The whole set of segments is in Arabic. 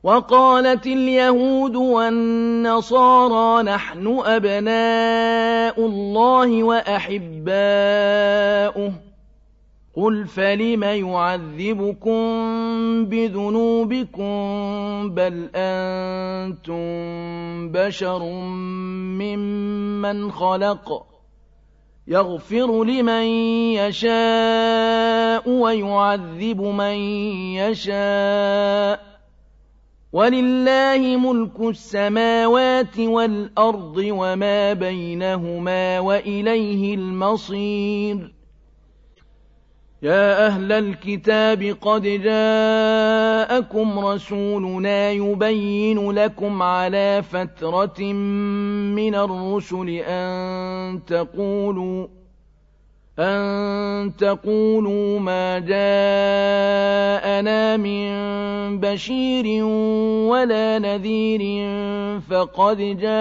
وقالت اليهود والنصارى نحن أبناء الله وأحباؤه قل فلم يعذبكم بذنوبكم بل أنتم بشر ممن خلق يغفر لمن يشاء ويعذب من يشاء ولله ملك السماوات والأرض وما بينهما وإليه المصير يا أهل الكتاب قد جاءكم رسولنا يبين لكم على فترة من الرسل أن تقولوا ما جاءنا من بشير ولا نذير فقد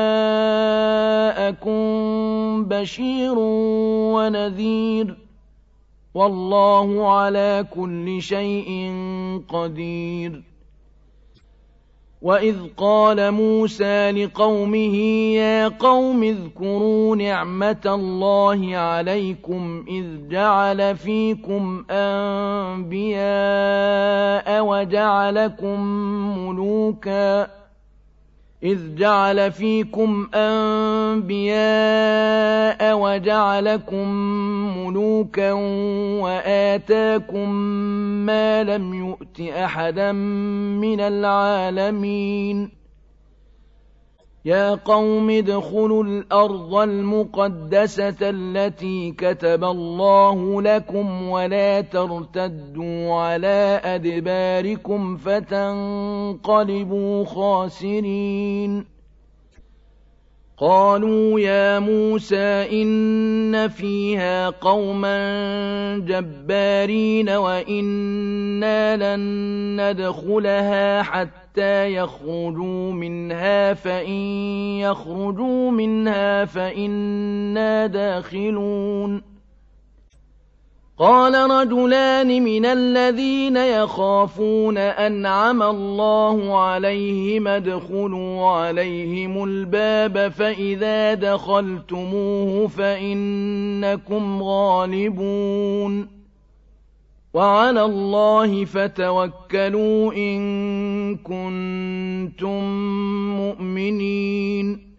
جاءكم بشير ونذير والله على كل شيء قدير وإذ قال موسى لقومه يا قوم اذكروا نعمة الله عليكم إذ جعل فيكم أنبياء وجعلكم ملوكا وآتاكم ما لم يؤت أحدا من العالمين يا قوم ادخلوا الأرض المقدسة التي كتب الله لكم ولا ترتدوا على أدباركم فتنقلبوا خاسرين قالوا يا موسى إن فيها قوما جبارين وإنا لن ندخلها حتى يخرجوا منها فإن يخرجوا منها فإنا داخلون قال رجلان من الذين يخافون أنعم الله عليهم ادخلوا عليهم الباب فإذا دخلتموه فإنكم غالبون وعلى الله فتوكلوا إن كنتم مؤمنين